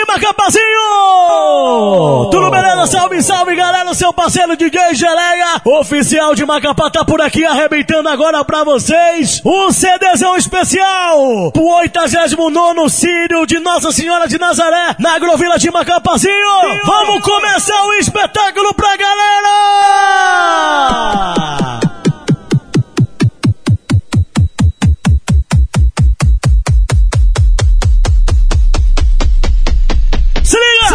Macapazinho! Tudo beleza? Salve, salve, galera! Seu parceiro DJ Geleia, oficial de Macapá, tá por aqui arrebentando agora pra vocês um CDzão especial pro 89º Círio de Nossa Senhora de Nazaré, na Agrovila de Macapazinho! Vamos começar o espetáculo pra galera! Se liga!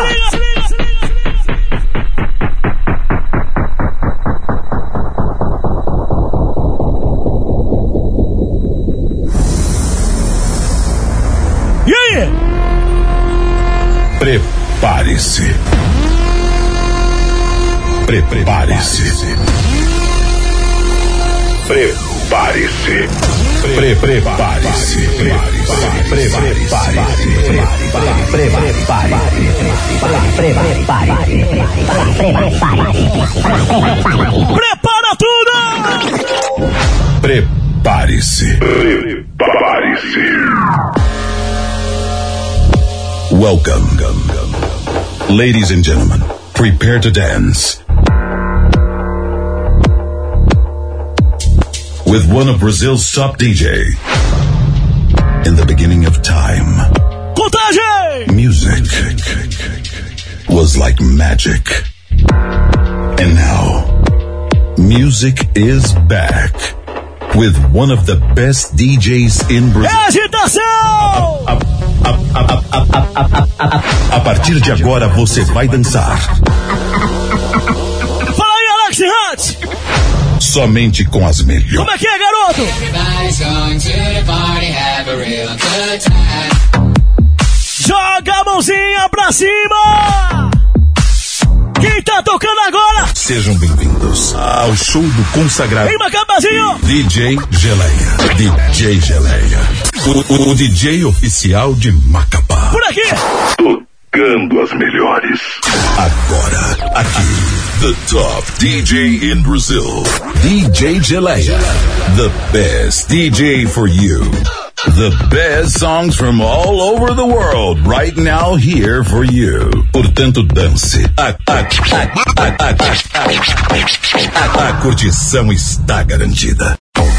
E aí? Prepare-se. Prepare-se. Prepare-se. Prepare-se. Prepara tudo! Prepare-se. Prepare-se. Welcome, ladies and gentlemen. Prepare to dance with one of Brazil's top DJ. In the beginning of time, Contagem! music was like magic. And now, music is back with one of the best DJs in Brazil. Agitação! A partir de agora você vai dançar. Fala aí, Alex Hunt! Somente com as melhores. Como é que é, garoto? Joga a mãozinha pra cima! Quem tá tocando agora? Sejam bem-vindos ao show do consagrado Em Macapazinho! DJ Geleia. DJ Geleia. O DJ oficial de Macapá. Por aqui! Tocando as melhores. Agora, aqui, the top DJ in Brazil. DJ Geleia. The best DJ for you. The best songs from all over the world right now here for you. Portanto, dance. A curtição está garantida.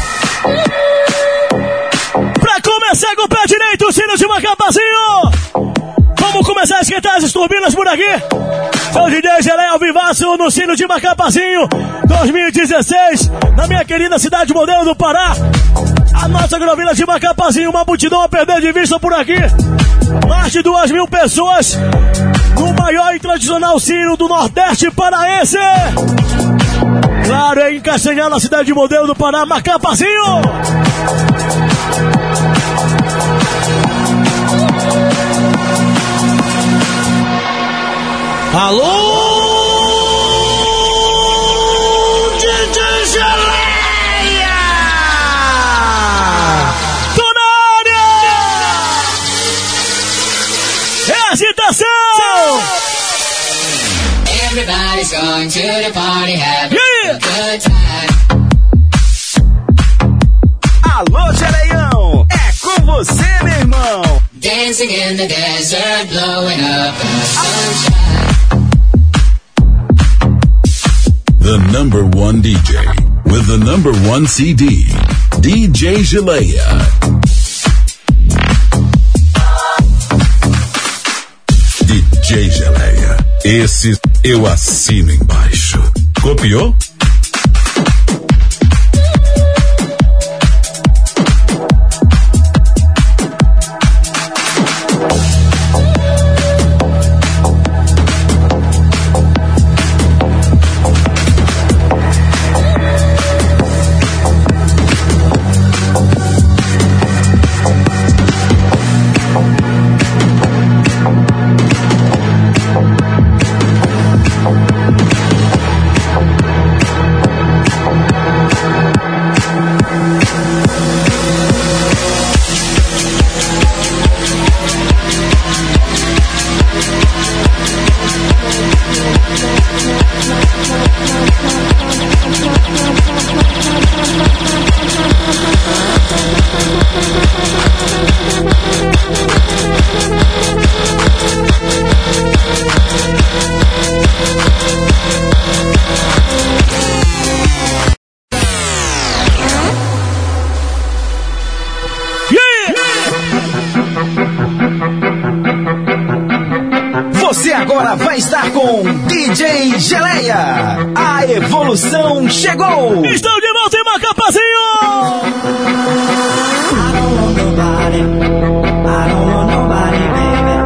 Pra começar com o pé direito, o sino de Macapazinho! Vamos começar a esquentar as turbinas por aqui. Sou o DJ Geleia ao vivaço no sino de Macapazinho 2016, na minha querida cidade modelo do Pará. A nossa Agrovila de Macapazinho, uma multidão a perder de vista por aqui. Mais de 2.000 pessoas no maior e tradicional sino do Nordeste paraense. Claro, é em Castanhal, na cidade modelo do Pará, Macapazinho. Alô, DJ Geleia! Tô na área! Agitação! Everybody's going to the party, having a good time. Alô, Geleião! É com você, meu irmão! Dancing in the desert, blowing up in the sunshine. The number one DJ with the number one CD, DJ Geleia. DJ Geleia. Esse eu assino embaixo. Copiou? Você agora vai estar com DJ Geleia. A evolução chegou. Estão de volta em Macapazinho. I don't want nobody, baby.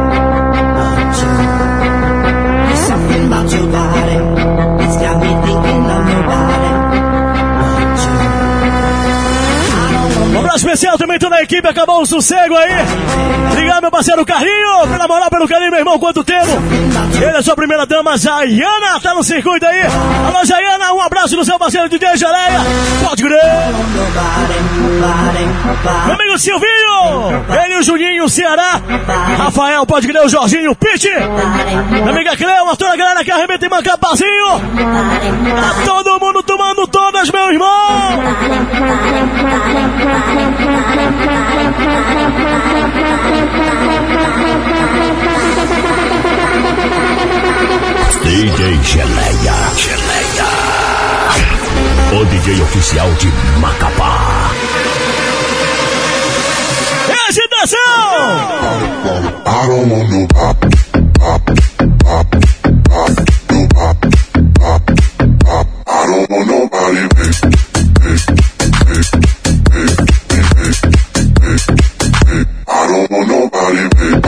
There's something about your body. It's got me thinking of nobody. Um abraço especial também toda a equipe, acabou o sossego aí. Obrigado, meu parceiro Carlinho, pela moral, pelo carinho, meu irmão, quanto tempo. Ele é sua primeira dama, Jaiana, tá no circuito aí. Alô, Jaiana, um abraço do seu parceiro DJ Geleia. Pode crer. Meu amigo Silvinho, ele e o Juninho, Ceará. Rafael, pode crer, o Jorginho, Pete. Minha amiga Cleo, toda a galera que arrebenta em Macapazinho. Tá todo mundo tomando todas, meu irmão. DJ Geleia. O DJ oficial de Macapá. Agitação! I don't want no pop. I don't want nobody, baby. I don't want nobody, baby.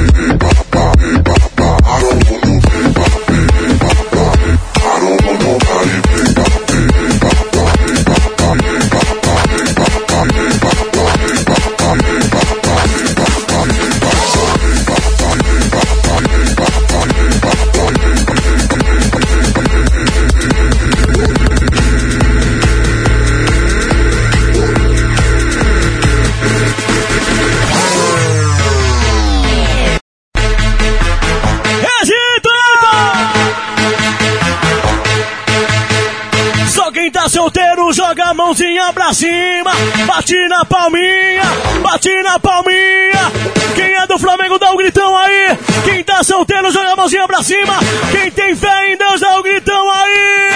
Solteiro, joga a mãozinha pra cima, bate na palminha, bate na palminha. Quem é do Flamengo dá um gritão aí. Quem tá solteiro, joga a mãozinha pra cima. Quem tem fé em Deus dá um gritão aí.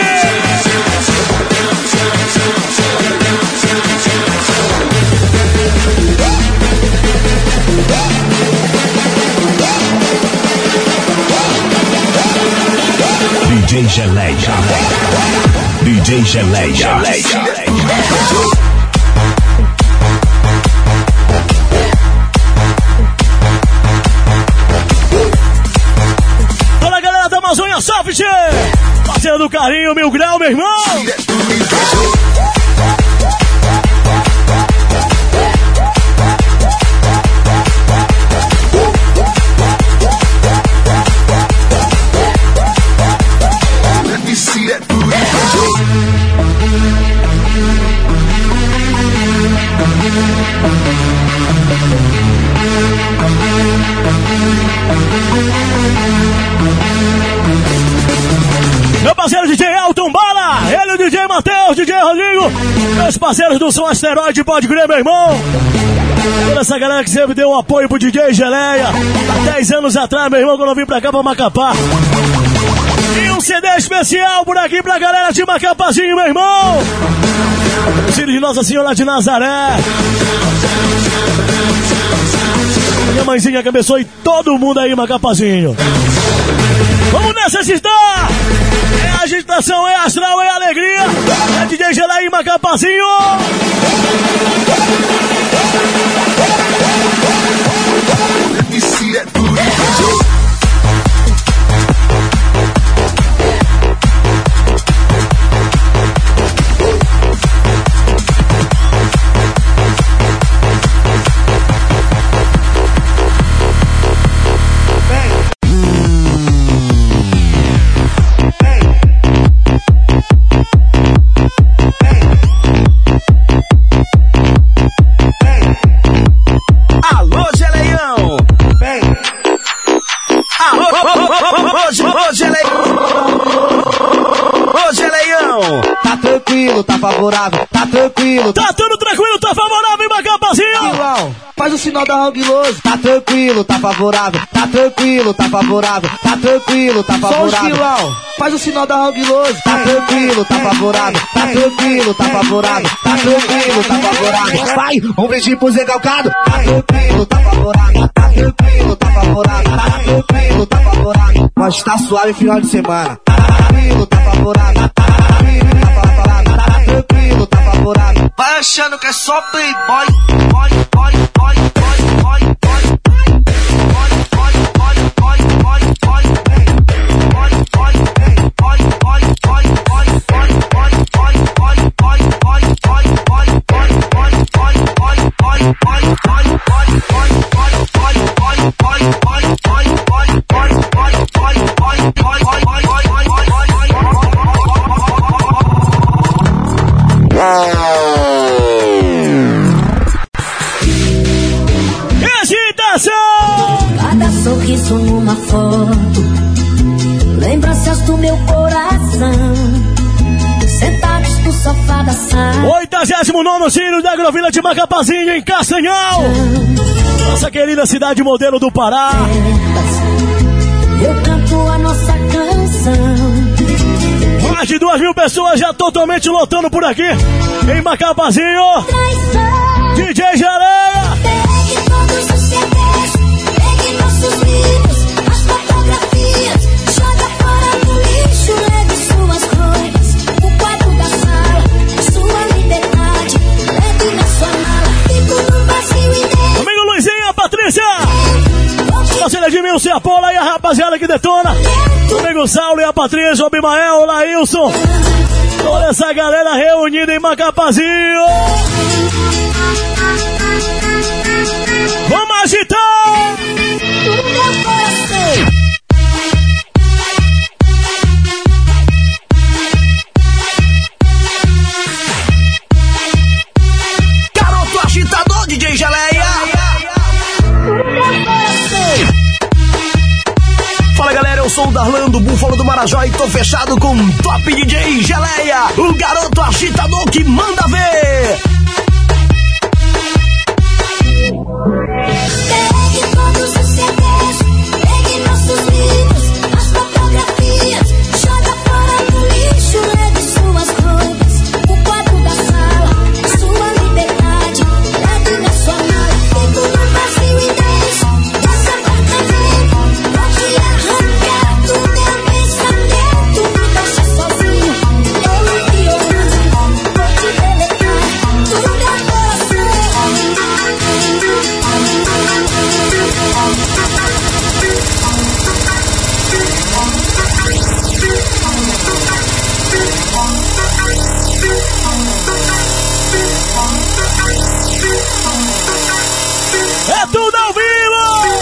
DJ Geleia. DJ Geleia. Toda a galera da Amazônia, salve, tchê! Parceiro do Carinho, Mil Grau, meu irmão! Meu parceiro DJ Elton Bala, ele o DJ Matheus, DJ Rodrigo, meus parceiros do Som Asteroide, pode crer, meu irmão. Toda essa galera que sempre deu um apoio pro DJ Geleia, há 10 anos atrás, meu irmão, quando eu vim pra cá, pra Macapá. E um CD especial por aqui pra galera de Macapazinho, meu irmão. Filho de Nossa Senhora de Nazaré. Minha mãezinha que abençoe todo mundo aí, Macapazinho. Vamos nessa, agitar! É agitação, é astral, é alegria. É DJ Geleia e Macapazinho. Tá tranquilo, tá favorável, tá tranquilo. Tá tudo tranquilo, tá favorável em Macapazinho. Faz o sinal da Roguiloso. Tá tranquilo, tá favorável, tá tranquilo, tá favorável, tá tranquilo, tá favorável. Faz o sinal da Roguiloso. Tá tranquilo, tá favorável, tá tranquilo, tá favorável, tá tranquilo, tá favorável. Vai, um brinde pro Zé Galcado. Tá tranquilo, tá favorável, tá tranquilo, tá favorável. favorável, tá tranquilo, tá favorável. Nós tá suave final de semana. Tá tranquilo, tá favorável, tá tranquilo, tá favorável, tá tranquilo, tá favorável. Vai achando que é só playboy, boy, boy, boy, boy, boy, boy. Cada sorriso numa foto, lembranças do meu coração, sentados no sofá da sala. 89º Círio da Agrovila de Macapazinho, em Castanhal, nossa querida cidade modelo do Pará. Eu canto a nossa canção. Mais de 2.000 pessoas já totalmente lotando por aqui, em Macapazinho. Traição. DJ Geleia. Pegue todos os CDs, pegue nossos livros, as fotografias, joga fora no lixo, leve suas coisas, o quarto da sala, sua liberdade, leve na sua mala, fico no vazio e dentro. Amigo Luizinho, a Patrícia, parceira de Milson e a Paula e a rapaziada que detona. Amigo Saulo e a Patrícia, o Abimael, o Laílson, toda essa galera reunida em Macapazinho. Vamos agitar! Garoto agitador, DJ Geleia. Fala galera, eu sou o Darlan do Búfalo do Marajó e tô fechado com Top DJ Geleia, o garoto agitador que manda ver. Pegue todos os CDs, pegue nossos livros, as fotografias, joga fora no lixo, leve suas roupas, o quarto da sala, sua liberdade, leve na sua mala, fico no vazio e desço dessa apartamento, vou te arrancar do meu pensamento, me deixa sozinho, eu te amo, vou te deletar do meu coração. É tudo ao vivo!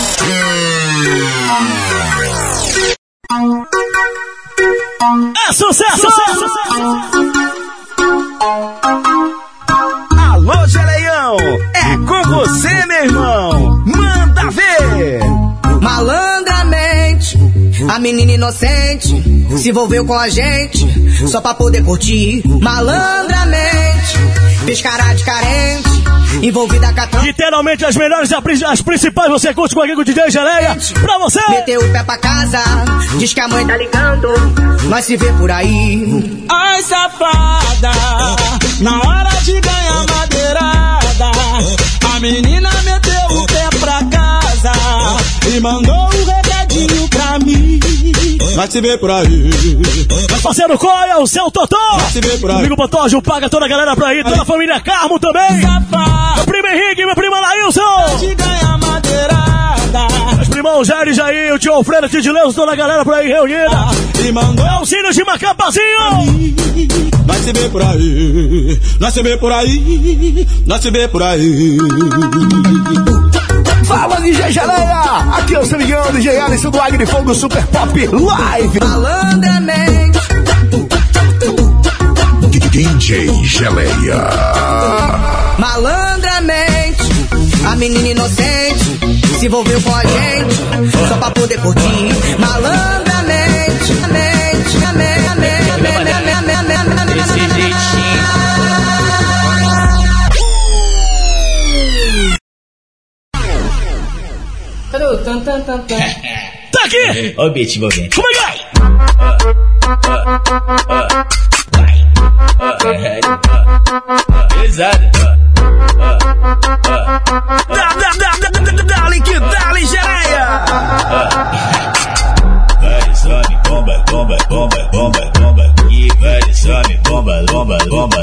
É sucesso! Alô Geleião, é com você meu irmão, manda ver. Malandramente, a menina inocente se envolveu com a gente só pra poder curtir. Malandramente, fez cara de carente, envolvida com a Literalmente as melhores, as principais você curte com aqui com o DJ Geleia. Pra você! meteu o pé pra casa, diz que a mãe tá ligando, nós se vê por aí. Ai, safada, na hora de ganhar madeirada, a menina meteu o pé pra casa e mandou um recadinho pra mim. Vai se ver por aí. Meu parceiro Coia, o seu Totó. Vai se ver por aí. Amigo Botógio, paga toda a galera pra ir, toda a família Carmo também. Safada, Meu primo Henrique, meu primo Laílson. de ganhar madeirada, Meus primão Jair e Jair, o tio Alfredo, o tio de Leus, toda a galera por aí reunida. e mandou Auxílio de Macapazinho. Vai se ver por aí. Nós se vê por aí. Nós se vê por aí. Fala DJ Geleia, aqui é o seu amigão DJ Alisson do Águia de Fogo Super Pop Live. Malandramente, DJ Geleia. malandramente, a menina inocente se envolveu com a gente só pra poder curtir. Malandramente, mente, Tá aqui! Ó o beat envolvendo. Como é que é? Pesado. Dale que dale Geleia.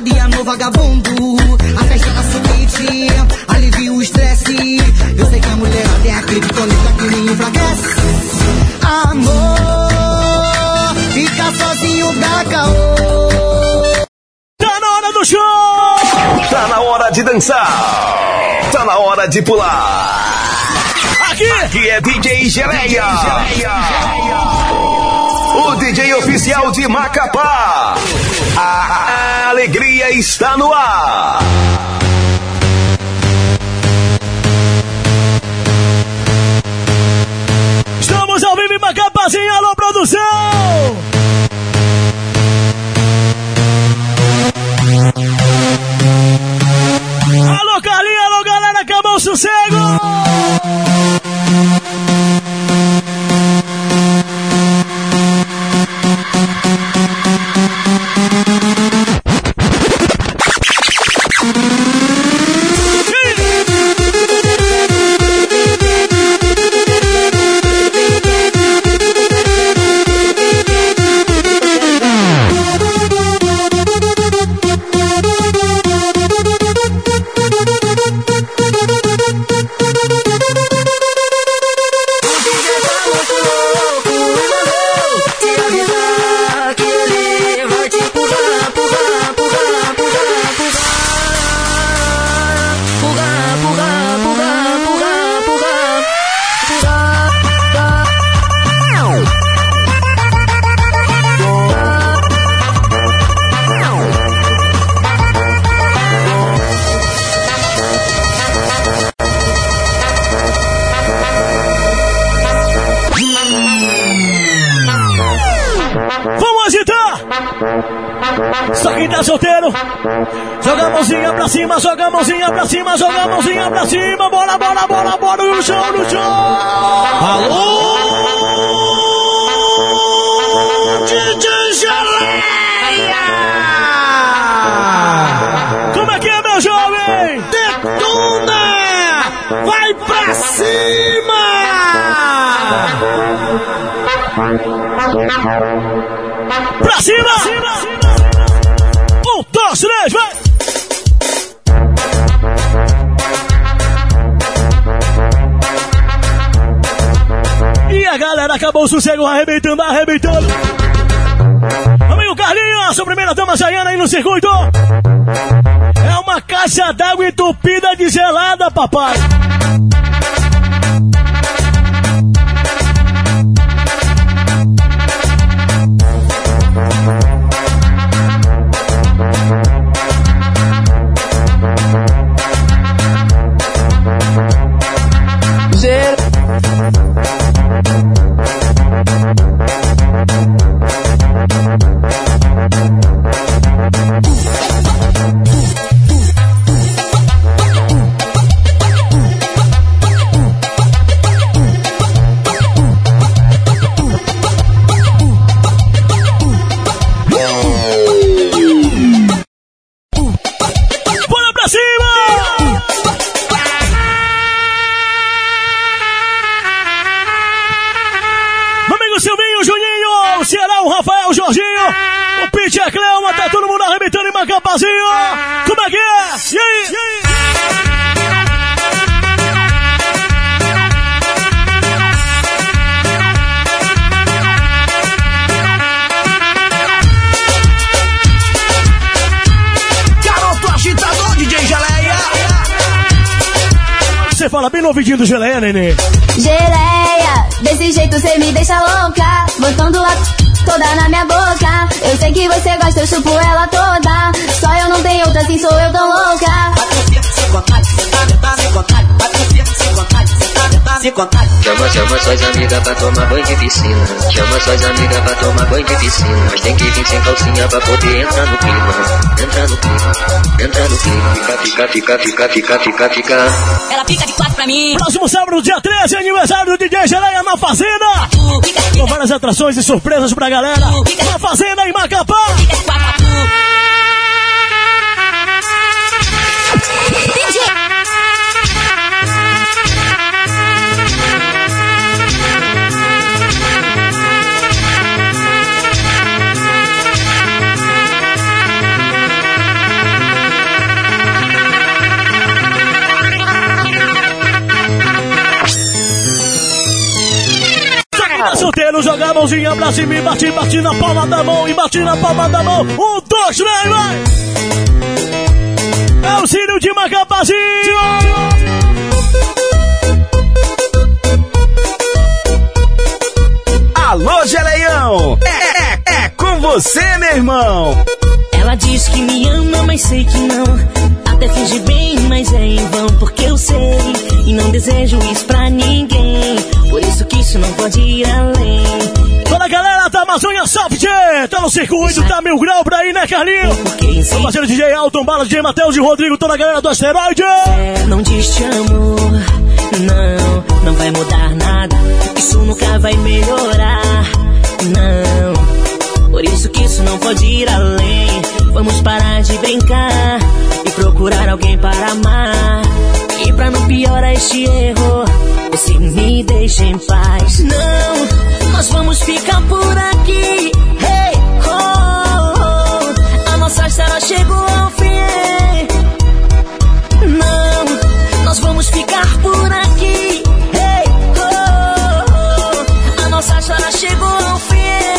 safado e amor vagabundo. A festa da suíte alivia o estresse. Eu sei que a mulher tem a criptonita que me enfraquece. Amor, fica sozinho dá caô. Tá na hora do show! Tá na hora de dançar. Tá na hora de pular. Aqui é DJ Geleia. O DJ oficial de Macapá. A alegria está no ar. Estamos ao vivo em Macapazinho, alô produção! Alô Carlinhos, alô galera, acabou o sossego! Só quem tá solteiro, joga a mãozinha pra cima, joga a mãozinha pra cima, joga a mãozinha pra cima, bora, bora, bora, bora, no chão, no chão! Alô, DJ Geleia! Como é que é, meu jovem? Detona! Vai pra cima! Pra cima! 1, 2, 3, vai! E a galera acabou o sossego, arrebentando, arrebentando. Amigo Carlinhos, a primeira dama saindo aí no circuito. É uma caixa d'água entupida de gelada, papai. Capazinho, como é que é? E aí? E aí? Garoto agitador, DJ Geleia. Você fala bem no ouvidinho do Geleia, nenê. Geleia, desse jeito cê me deixa louca, botando a toda na minha boca. Eu sei que você gosta, eu chupo ela toda. Só eu não tenho outra, assim sou eu tão louca. Chama suas amigas pra tomar banho de piscina. Chama suas amigas pra tomar banho de piscina. Mas tem que vir sem calcinha pra poder entrar no clima. Entra no clima, entra no clima. Fica. Ela fica de 4 pra mim. Próximo sábado, dia 13, aniversário do DJ Geleia na Fazenda. Com várias atrações e surpresas pra galera. Na Fazenda em Macapá. puteiro, joga a mãozinha pra cima e bate na palma da mão, e bate na palma da mão. 1, 2, 3, vai! É o Círio de Macapazinho! Alô, Geleião! É com você, meu irmão! Ela diz que me ama, mas sei que não. Até finge bem, mas é em vão. Porque eu sei e não desejo isso pra ninguém. Por isso que isso não pode ir além. Toda a galera da Amazônia Soft, tá no circuito, tá 1000 grau pra ir, né, Carlinho? Meu parceiro DJ Alton, Bala, DJ Matheus e Rodrigo, toda a galera do Asteroide. Não diz te amo, não vai mudar nada. Isso nunca vai melhorar, não. Por isso que isso não pode ir além. Vamos parar de brincar e procurar alguém para amar. E pra não piorar este erro, você me deixa em paz. Não, nós vamos ficar por aqui. Hey, a nossa história chegou ao fim. Não, nós vamos ficar por aqui. Hey, a nossa história chegou ao fim.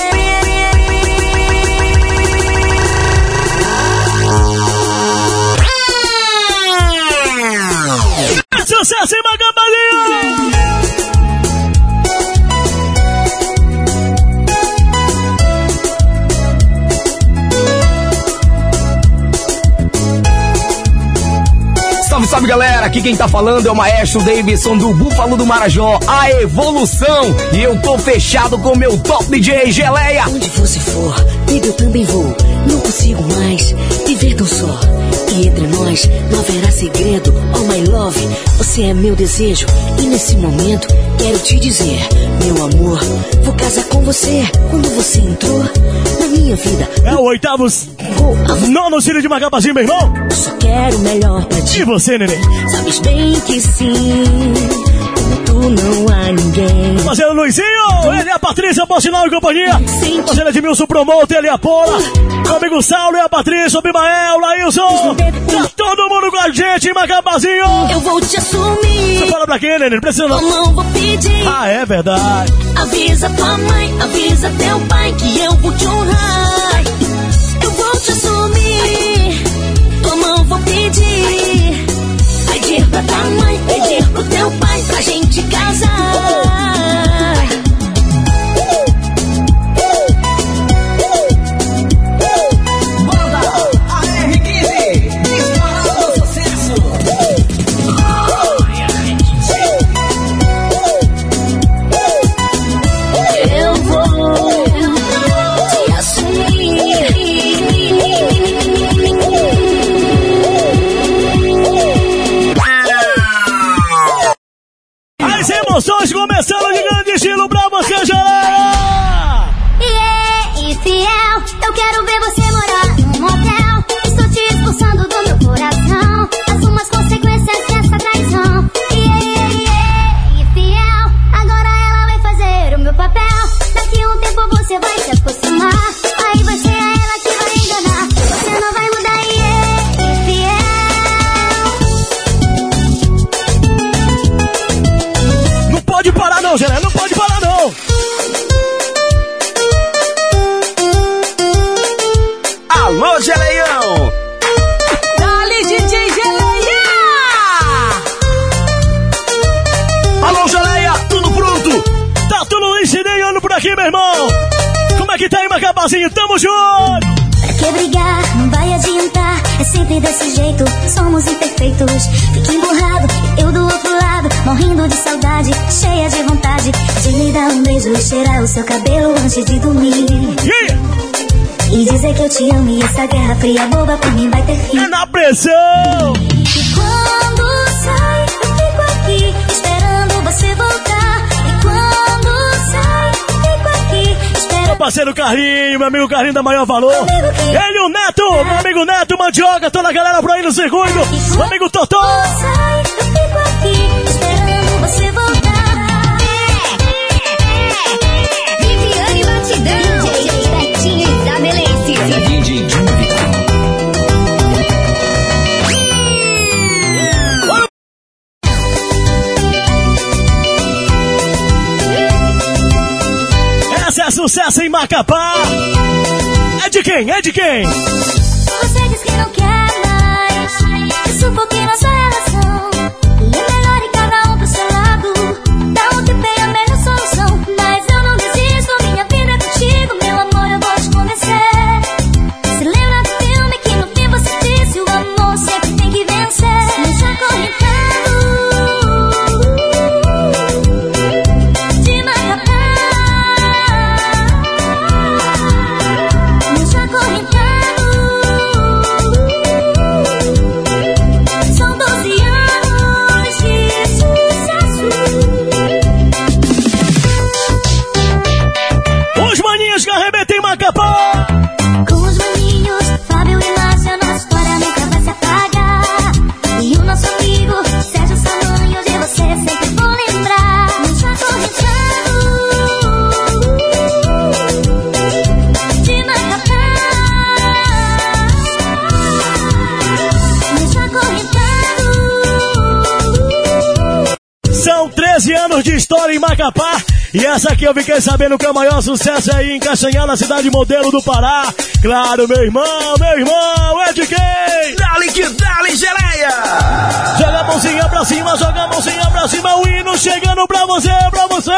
Sucesso em Macapazinho! Salve, salve, galera! Aqui quem tá falando é o Maestro Davidson do Búfalo do Marajó, a evolução! E eu tô fechado com meu top DJ Geleia! Onde você for, baby, eu também vou. Não consigo mais viver tão só. E entre nós não haverá segredo. Oh my love, você é meu desejo. E nesse momento quero te dizer, meu amor, vou casar com você. Quando você entrou na minha vida, é o 8º nono Círio de Macapazinho, meu irmão. Eu só quero o melhor pra ti. E você, neném? Sabes bem que sim, como tu não há ninguém. Fazendo Luizinho, ele é a Patrícia, Pocinal e companhia. Fazendo Edmilson Promoter, ele é a Paula. Meu amigo Saulo e a Patrícia, o Bimael, Laílson. Tá todo mundo com a gente em Macapazinho. Eu vou te assumir. Você fala pra quem, neném? Precisa não. Não vou pedir. Ah, é verdade. Avisa tua mãe, avisa teu pai que eu vou te honrar. Eu vou te assumir. Tua mão vou pedir. Pedir pra tua mãe, pedir pro teu pai pra gente casar. Emoções começando de grande estilo pra você, galera! E fiel, eu quero ver você morar num motel. Estou te expulsando do meu coração. Assuma as consequências dessa traição. E fiel, agora ela vai fazer o meu papel. Daqui um tempo você vai se aproximar. Aí vai ser a ela que vai enganar. Você não vai mudar, e fiel. Não pode parar não, Gelé, não pode parar não. Alô, Geleião! Dale, DJ Geleia! Alô, Geleia, tudo pronto? Tá tudo ensinando por aqui, meu irmão. Como é que tá aí, Macapazinho? Tamo junto! Pra que brigar? Não vai adiantar. É sempre desse jeito, somos imperfeitos. Fica emburrado, eu do outro lado, morrendo de saudade, cheia de vontade de lhe dar um beijo e cheirar o seu cabelo antes de dormir. E dizer que eu te amo e essa guerra fria boba por mim vai ter fim. É na pressão! E quando sai, eu fico aqui esperando você voltar. E quando sai, eu fico aqui esperando. Meu parceiro Carlinho, meu amigo Carlinho da Maior Valor. Ele e o Neto, meu amigo Neto, Mandioca, toda a galera por aí no circuito. Meu amigo Totó. Sai, eu fico aqui esperando você voltar. Viviane Batidão, DJ Betinho da Melense. DJ sucesso em Macapá. É de quem? É de quem? Você diz que não quer mais, eu sufoquei nossa relação. E é melhor ir cada um pro seu lado, dá um tempo é a melhor solução. Mas eu não desisto, minha vida é contigo, meu amor, eu vou te convencer. Se lembra do filme que no fim você disse, o amor sempre tem que vencer. Nos acorrentando de Macapá, nos acorrentando. São 12 anos de sucesso. Os maninhos que arrebentam em Macapá. Com os maninhos, Fábio e Márcia, nossa história nunca vai se apagar. E o nosso amigo Sérgio Samanho, de você sempre vou lembrar. Nos acorrentando de Macapá, nos acorrentando. São 13 anos de história em Macapá. E essa aqui eu fiquei sabendo que é o maior sucesso aí em Castanhal, na cidade modelo do Pará. Claro, meu irmão, é de quem? Dale que dale, geleia! Joga a mãozinha pra cima, joga a mãozinha pra cima. O hino chegando pra você, pra você.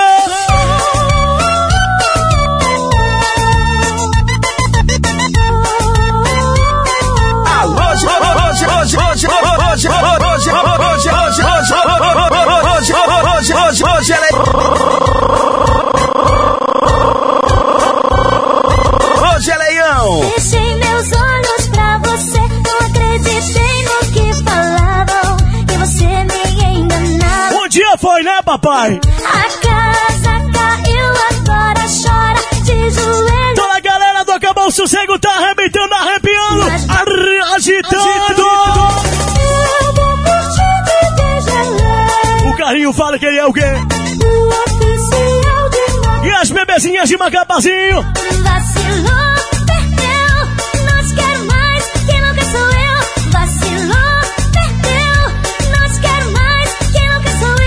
Hoje, Leão! Fechei meus olhos pra você, não acreditei no que falavam, que você me enganava. Um dia foi, né, papai? A casa caiu, agora chora de joelho. Toda a galera do Acabou o Sossego tá arrebentando, arrepiando, agitando. Eu vou curtir de gelé. O Carlinho fala que ele é o quê? O oficial de E as bebezinhas de Macapazinho? vacilou, perdeu, não te quero mais, quem não quer sou eu. Vacilou, perdeu, não te quero mais, quem não quer sou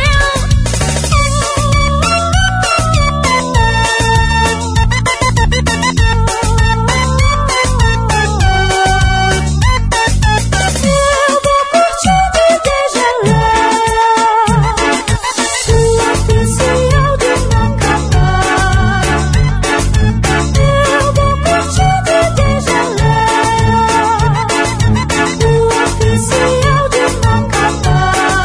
eu vou curtir de gelé. O oficial de Macapá. Eu vou curtir de gelé. O oficial de Macapá.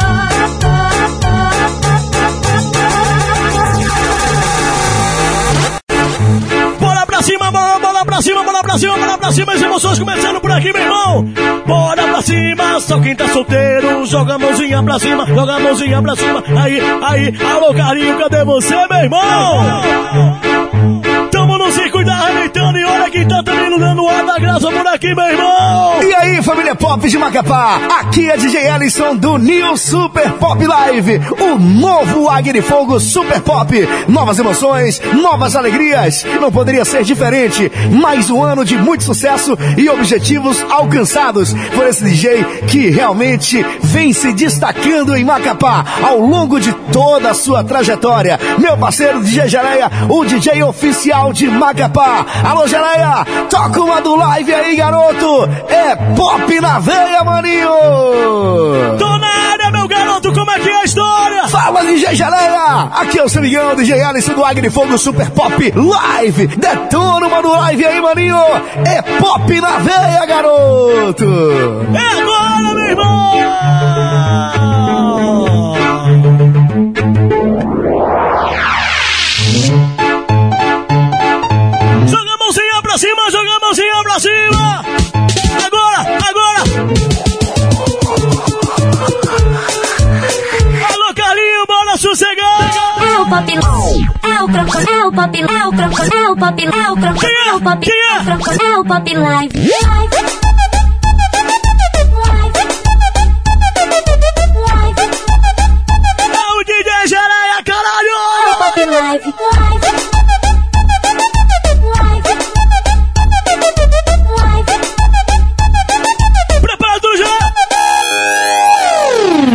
Bora pra cima, bola pra cima, bola pra cima, bola pra cima. As emoções começando por aqui, meu irmão. Bora pra cima, só quem tá solteiro. Joga a mãozinha pra cima, joga a mãozinha pra cima. Aí, alô Carlinho, cadê você, meu irmão? Tamo no circuito arrebentando e olha quem tá também no dando ar da graça por aqui, meu irmão. E aí, família Pop de Macapá, aqui é DJ Ellison do New Super Pop Live, o novo Águia de Fogo Super Pop. Novas emoções, novas alegrias, não poderia ser diferente. Mais um ano de muito sucesso e objetivos alcançados por esse DJ que realmente vem se destacando em Macapá ao longo de toda a sua trajetória. Meu parceiro DJ Geleia, o DJ oficial de Macapá. Alô Geleia, toca uma do live aí, garoto. É pop na veia, maninho. Tô na área, meu garoto, como é que é a história? Fala, DJ Geleia. Aqui é o seu amigão, DJ Alisson do Águia de Fogo Super Pop Live. Detona uma do live aí, maninho. É pop na veia, garoto. É agora, meu irmão. Joga a mãozinha pra cima, joga a mãozinha pra cima. Agora. Alô, Carlinho, bora sossegar. É o pop, é o croco, é o pop, é o croco, é o pop, é o croco, é o pop, é o croco, é o pop live. É o DJ Geleia, caralho. É o pop live. Preparado já.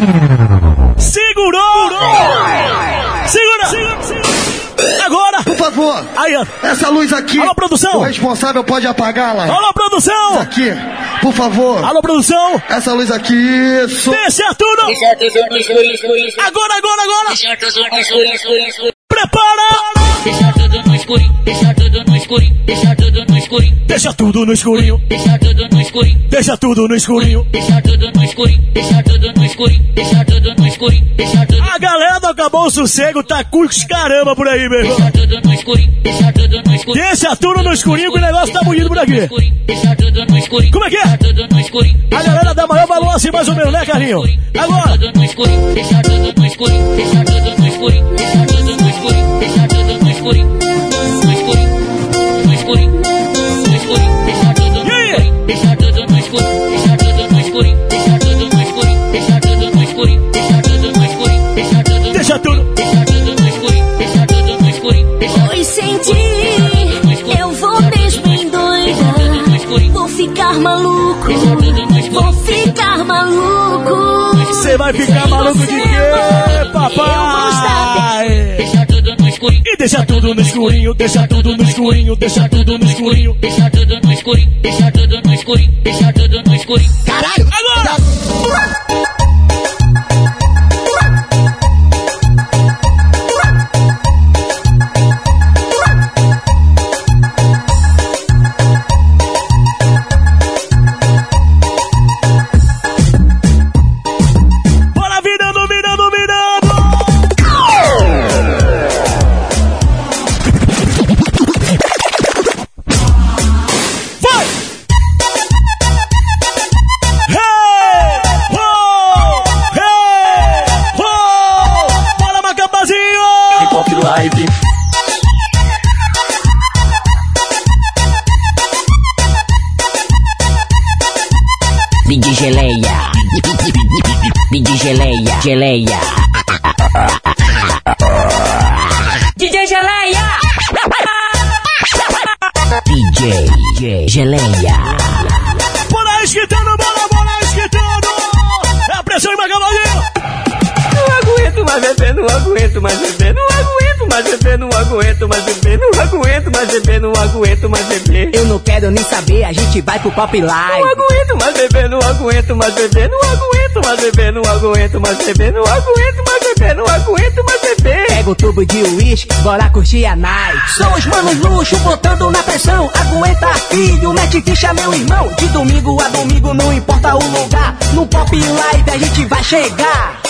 Segurou. Segura. Agora. Por favor, favor. Aí, ó. Essa luz aqui. Alô, produção. O responsável pode apagá-la. Alô, produção. Isso aqui, por favor. Alô, produção. Essa luz aqui, isso. Deixa tudo. Agora. Deixa tudo no escurinho. Prepara. Deixa tudo no escurinho. Deixa tudo no escurinho. Deixa tudo no escurinho. Deixa tudo no escurinho. Deixa tudo no escurinho. Deixa tudo no escurinho. Deixa tudo no escurinho. Deixa tudo no escurinho. Deixa tudo no escurinho. Deixa tudo. A galera do Acabou o Sossego tá com os caramba por aí, meu irmão. Deixa tudo no escurinho. Deixa tudo no escurinho. Deixa tudo no escurinho que o negócio tá bonito por aqui. Deixa tudo no escurinho. Como é que é? Deixa tudo no escurinho. A galera dá maior valor assim mais ou menos, né, Carlinho? Agora. Deixa tudo no escurinho. Deixa tudo no escurinho. Deixa tudo no escurinho. Deixa tudo no escurinho. Deixa tudo no escurinho. No escurinho. No escurinho. No escurinho. Deixa tudo no escurinho. Deixa tudo no escurinho. Deixa tudo no escurinho. Deixa tudo no escurinho. Deixa tudo no escurinho. Deixa tudo no escurinho. Deixa tudo. Deixa tudo. Deixa tudo no escurinho. Deixa tudo no escurinho. Pois senti, eu vou mesmo endoidar. Vou ficar maluco. Vou ficar maluco. Você vai ficar maluco de quê, papai? Deixa tudo no escurinho. E deixa tudo no escurinho. Deixa tudo no escurinho. Deixa tudo no escurinho. Deixa tudo no escurinho. Deixa tudo no escurinho. Deixa tudo no escurinho. Caralho. Agora. DJ Geleia. DJ Geleia. Geleia. DJ Geleia. DJ Geleia. Bora esquentando, bora esquentando. É a pressão em Magabalinho. Não aguento mais beber, não aguento mais beber, não aguento mais beber, não aguento mais beber, não aguento mais beber, não aguento mais beber. Eu não quero nem saber, a gente vai pro Pop Live. Não aguento mais beber, não aguento mais beber, não aguento mais beber, não aguento mais beber, não aguento mais beber, não aguento mais beber. Pega o tubo de uísque, bora curtir a night. São os manos luxo, botando na pressão. Aguenta, filho, mete ficha, meu irmão. De domingo a domingo, não importa o lugar. No Pop Live a gente vai chegar.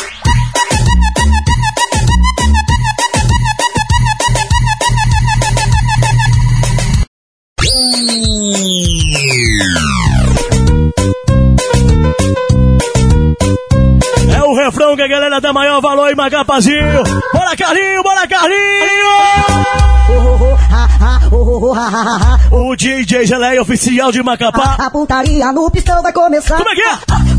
É o refrão que a galera dá maior valor em Magapazinho. Bora, Carlinho, bora, Carlinho! O DJ Geleia oficial de Macapá. A putaria no pistão vai começar. Como é que é?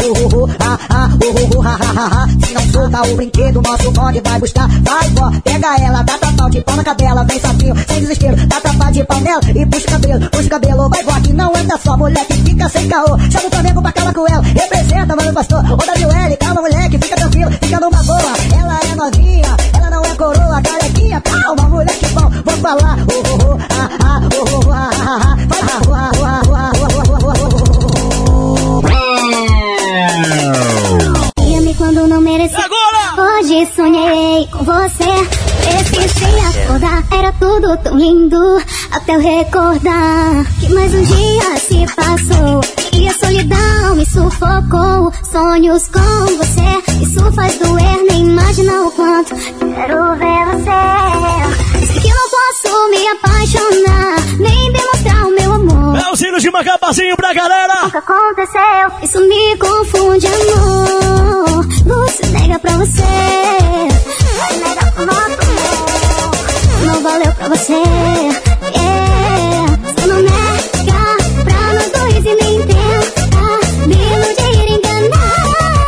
Se não solta o brinquedo, nosso bonde vai buscar. Vai, vó, pega ela, dá tapão de pau na cadela. Vem sapinho, sem desespero, dá tapa de panela e puxa o cabelo. Vai, vó, que não anda só, moleque, fica sem caô. Chama o Flamengo pra calar com ela, representa, mano, pastor. Ô, WL, calma, moleque, fica tranquilo, fica numa boa. Ela é novinha, ela não é coroa, carequinha. Calma, moleque, bom, vou falar. Ia-me quando não mereci. Agora! Hoje sonhei com você. Precisei acordar. Era tudo tão lindo. Até eu recordar que mais um dia se passou. E a solidão me sufocou. Sonhos com você. Isso faz doer. Nem imagina o quanto quero ver você. Sei que não posso me apaixonar. Nem demonstrar o meu amor. É o sino de Macapazinho pra galera. Nunca aconteceu. Isso me confunde, amor. Lúcio nega pra você. Vai negar pro nosso amor. Não valeu pra você. Yeah. Você não nega pra nós dois e nem tenta me iludir, enganar.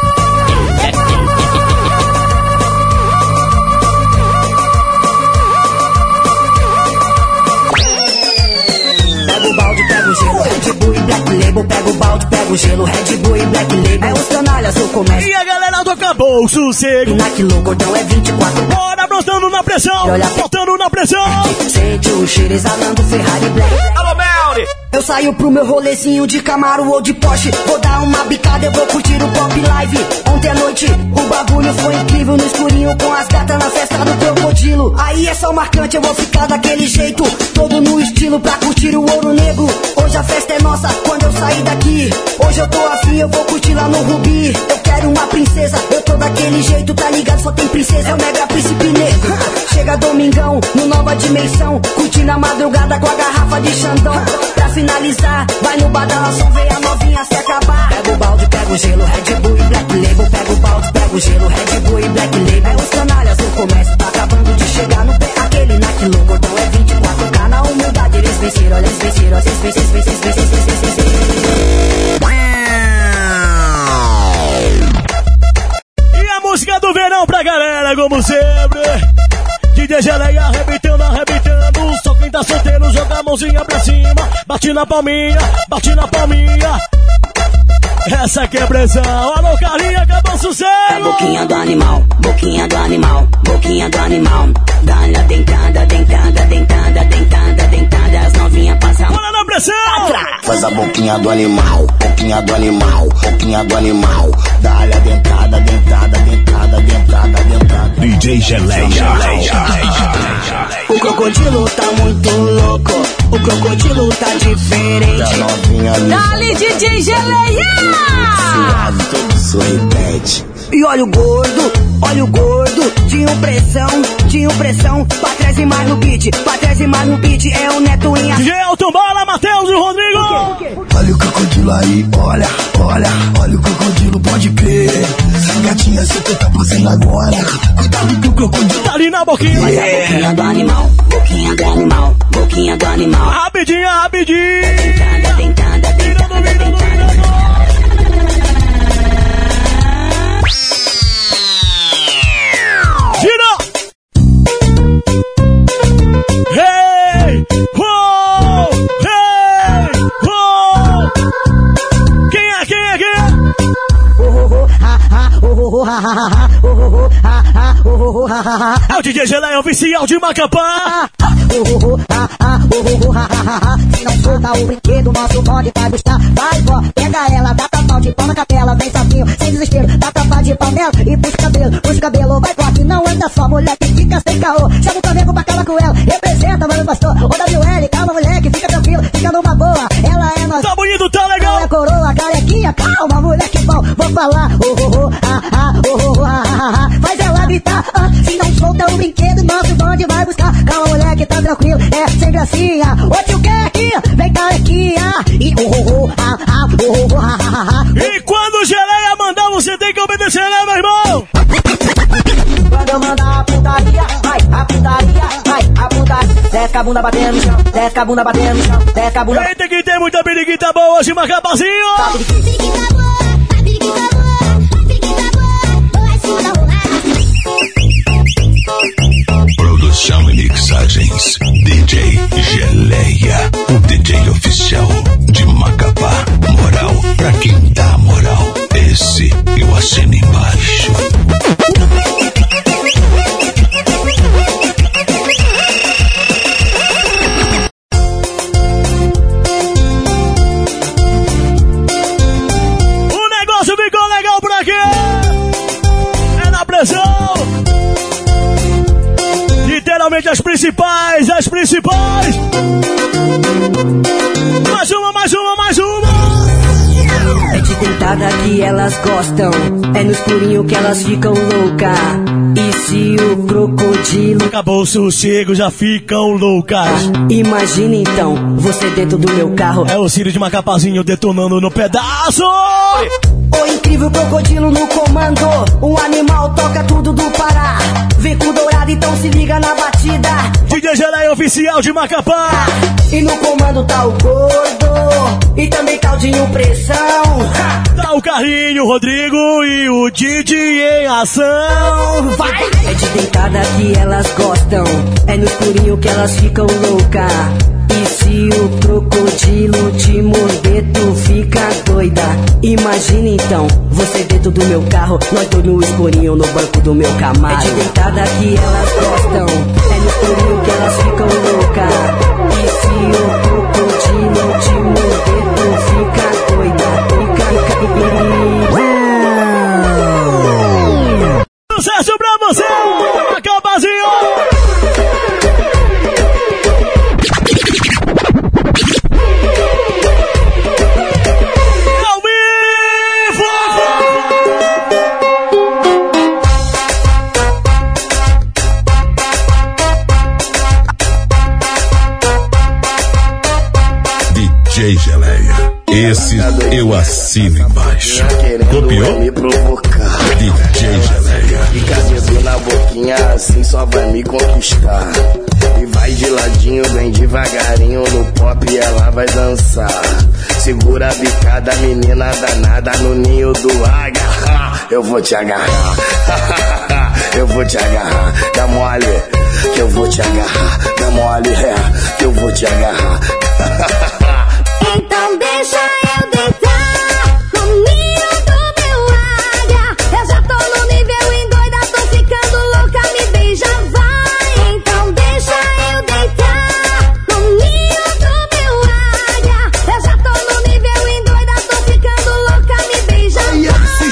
Pega o balde, pega o gelo, Red Bull e Black Label. Pega o balde, pega o gelo, Red Bull e Black Label. É os canalhas, o comércio. E a galera do Acabou o Sossego. Na que louco, então é 24. Bora! Bora brotando na pressão, botando na pressão. Sente o cheiro exalando Ferrari Black. Alô, Melly! Eu saio pro meu rolezinho de Camaro ou de Porsche. Vou dar uma bicada, eu vou curtir o Pop Live. Ontem à noite o bagulho foi incrível. No escurinho com as gatas na festa do Crocodilo. Aí é só marcante, eu vou ficar daquele jeito, todo no estilo pra curtir o Ouro Negro. Hoje a festa é nossa quando eu sair daqui. Hoje eu tô afim, eu vou curtir lá no Rubi. Eu quero uma princesa, eu tô daquele jeito, tá ligado? Só tem princesa, é o Mega Príncipe Negro. Chega domingão, no Nova Dimensão, curtindo a madrugada com a garrafa de Xandão. Pra finalizar, vai no badalação, vem a novinha se acabar. Pega o balde, pega o gelo, Red Bull e Black Label. Pega o balde, pega o gelo, Red Bull e Black Label. É os canalhas, o comércio tá acabando de chegar no pé. Aquele naquilo, o cordão é 24K. Na humildade eles venceram, olha eles venceram, eles venceram. E a música do verão pra galera, como sempre. DJ Geleia arrebentando, arrebentando. Só quem tá solteiro joga a mãozinha pra cima. Bate na palminha, bate na palminha. Essa aqui é pressão. Alô, Carlinha, acabou o sossego. A boquinha do animal, boquinha do animal, boquinha do animal. Dá-lhe a dentada, dentada, dentada, dentada, dentada. As novinhas passam. Bora na pressão. Faz a boquinha do animal, boquinha do animal, boquinha do animal. Dá-lhe a dentada, dentada, dentada, dentada, dentada. DJ Geleia. O crocodilo tá muito louco, o crocodilo tá diferente. Dali, DJ Geleia! Suave, todo sorridente. E olha o gordo, de impressão, pra trás e mais no beat, pra trás e mais no beat, é o Neto em DJ Elton Bola, Matheus e Rodrigo. Olha o crocodilo aí, olha o crocodilo, pode crer. Gatinha, você tá passando agora, cuidado que o crocodilo tá ali na boquinha. Mas a boquinha do animal, boquinha do animal, boquinha do animal. Rapidinho, rapidinho. Dentada, dentada, dentada, dentada. Hey! Uou! Hey! Uou! Quem é? É o DJ Geleia oficial de Macapá. Se não solta o brinquedo, nosso bonde vai buscar. Vai, vó, pega ela, dá tapa de pau na capela. Vem sapinho, sem desespero, dá tapa de pau nela. E puxa o cabelo, vai forte, não anda só. Moleque, fica sem caô, chama o caveco pra acabar com ela. Representa, mano, pastor, ô WL, calma, moleque, fica tranquilo, fica numa boa. Ela é nossa. Tá bonito, tá legal. Ela é coroa, carequinha, calma, moleque bom. Vou falar, faz ela gritar. Se não solta o brinquedo, nosso bonde vai buscar. Calma, moleque, tá tranquilo, é sem gracinha. Ô tio Quequinha, vem carequinha. E quando o Geleia mandar, você tem que obedecer, né, meu irmão? Quando eu mandar a putaria, vai, a putaria, vai, a putaria. Desce a bunda batendo no chão, desce a bunda batendo no chão, desce a bunda. Eita que tem muita periquita boa hoje, Macapazinho. Periquita boa, periquita boa, vai se dar Produção e mixagens DJ Geleia, o DJ oficial de Macapá. Moral pra quem dá moral. Esse eu assino embaixo. O negócio ficou legal por aqui. É na pressão. Literalmente as principais. Mais uma. É de dentada que elas gostam, é no escurinho que elas ficam louca. E se o crocodilo acabou o sossego, já ficam loucas. Imagina então, você dentro do meu carro. É o Círio de Macapazinho detonando no pedaço. O incrível crocodilo no comando, um animal toca tudo do Pará. Vem com dourado, então se liga na batida. DJ Geleia oficial de Macapá. E no comando tá o gordo, e também tá o de impressão. Tá o Carlinho, o Rodrigo e o Didi em ação. Vai! É de dentada que elas gostam, é no escurinho que elas ficam louca. E se o crocodilo te morder, tu fica doida. Imagina então, você dentro do meu carro, nós dois no escurinho no banco do meu Camaro. É de deitada que elas gostam, é no escurinho que elas ficam loucas. E se o crocodilo te morder, tu fica doida. Sucesso pra você, Macapazinho! DJ Geleia, esse eu assino embaixo. Copiou? DJ Geleia. Fica dedo na boquinha assim só vai me conquistar. E vai de ladinho, bem devagarinho no pop ela vai dançar. Segura a bicada, menina danada no ninho do agarrar. Eu vou te agarrar, eu vou te agarrar. Dá mole, que eu vou te agarrar. Dá mole, que eu vou te agarrar. Então deixa eu deitar no ninho do meu águia. Eu já tô no nível endoida, tô ficando louca, me beija, vai. Então deixa eu deitar no ninho do meu águia. Eu já tô no nível endoida, tô ficando louca, me beija, vai.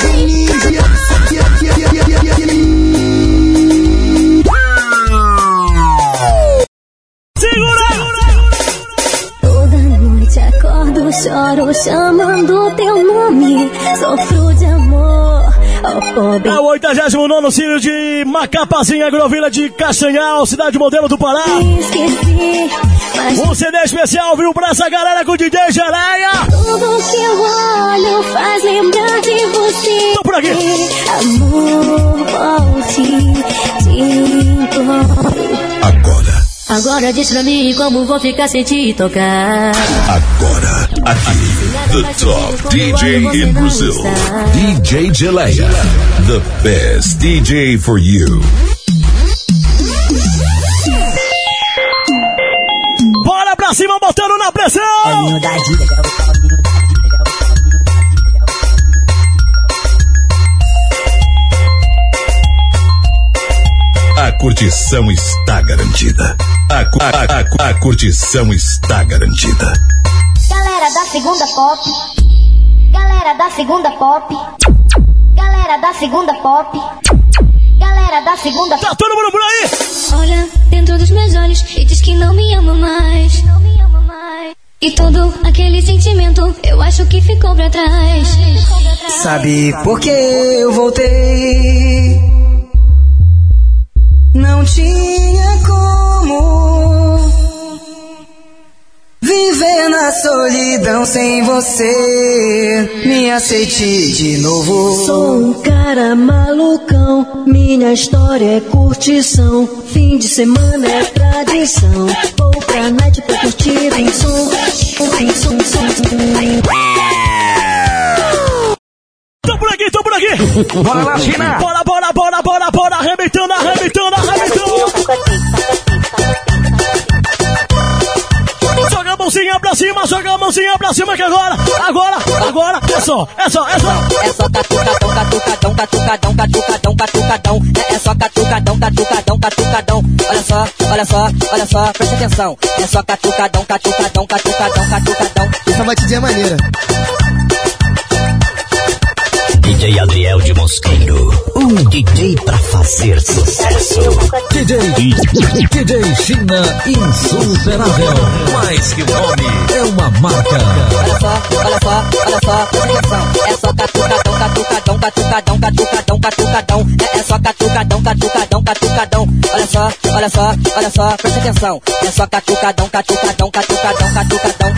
Acordo, choro, chamando teu nome. Sofro de amor, oh pobre. É o 89º Círio de Macapazinho, Agrovila de Castanhal, cidade modelo do Pará. Esqueci, mas um CD especial, viu, pra essa galera com o DJ Geleia. Tudo que eu olho faz lembrar de você. Tô por aqui. Amor, volte, te imploro. Agora diz pra mim como vou ficar sem te tocar. Agora, aqui, the top DJ in Brazil, DJ Geleia, the best DJ for you. Bora pra cima, botando na pressão! A curtição está garantida. A curtição está garantida. Galera da segunda pop. Galera da segunda pop. Galera da segunda pop. Galera da segunda pop. Tá todo mundo por aí? Olha dentro dos meus olhos e diz que não me ama mais. Não me ama mais. E todo aquele sentimento eu acho que ficou pra trás. Sabe por que eu voltei? Não tinha como viver na solidão sem você. Me aceite de novo. Sou um cara malucão, minha história é curtição. Fim de semana é tradição. Vou pra night pra curtir em som. Tô por aqui, tô por aqui. Bora lá, China. Bora, bora, bora, bora, bora. Arrebentando, arrebentando, arrebentando. Joga a mãozinha pra cima, joga a mãozinha pra cima que agora, é só. É só catucadão, catucadão, catucadão, catucadão, catucadão. É só catucadão, catucadão, catucadão. Olha só, presta atenção. É só catucadão, catucadão, catucadão, catucadão. Essa batidinha é maneira. DJ Adriel de Mosqueiro, um DJ pra fazer sucesso. DJ China insuperável, mais que nome, é uma marca. Olha só, presta atenção. É só catucadão, catucadão, catucadão, catucadão, catucadão. É só catucadão, catucadão, catucadão. Olha só, presta atenção. É só catucadão, catucadão, catucadão, catucadão.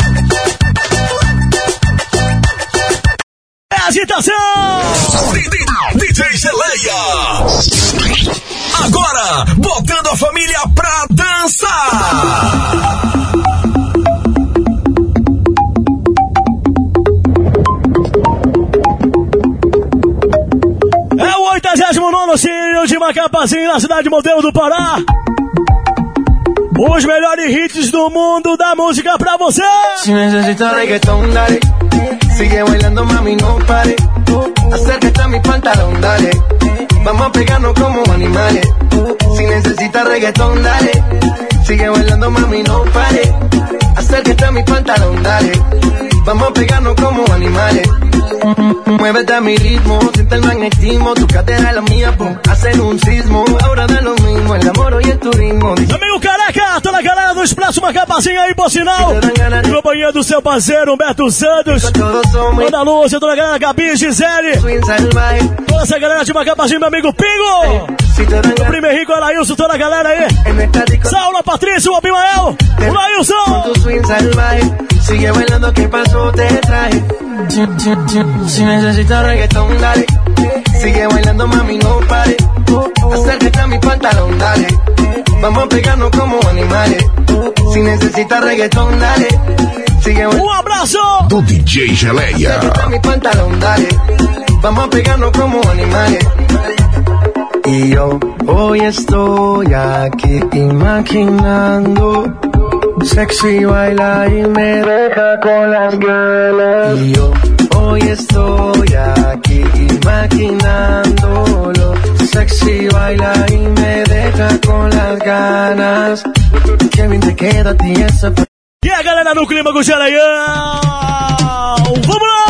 Agitação! DJ Geleia! Agora, botando a família pra dançar! É o 89º Círio de Macapazinho, na cidade modelo do Pará. Os melhores hits do mundo da música pra você. Si necesitas reggaetón, dale. Sigue bailando, mami, no pare. Acércate a mi pantalón, dale. Vamos a pegarnos como animales. Si necesitas reggaetón, dale. Sigue bailando, mami, no pare. Acércate a mi pantalón, dale. Vamos a pegarnos como animales. Muévete a mi ritmo, siente el magnetismo. Tu cadera es la mía, pum, hacen un sismo. Ahora da lo mismo, el amor y el turismo. Amigo Careca, toda a galera do Expresso Macapazinho aí, por sinal. Em companhia do seu parceiro Humberto Santos. Toda a Lúcia, toda a galera Gabi, Gisele. Toda essa galera de Macapazinho, meu amigo Pingo. O Primo Henrique, o Alailson, toda a galera aí. Saulo, Patrício, o Abimael, o Lailson. Sigue bailando, ¿qué pasó? Te traje. Si necesitas reggaetón, dale. Sigue bailando, mami, no pare. Acércate a mi pantalón, dale. Vamos a pegarnos como animales. Si necesitas reggaetón, dale. Sigue bailando. Un abrazo do DJ Geleia. Acércate a mi pantalón, dale. Vamos a pegarnos como animales. Y yo hoy estoy aquí imaginando. Sexy baila y me deja con las ganas. Y yo hoy estoy aquí imaginándolo. Sexy baila y me deja con las ganas. Qué bien te queda a ti esa. E a galera no clima com o Geleião. Vamos lá!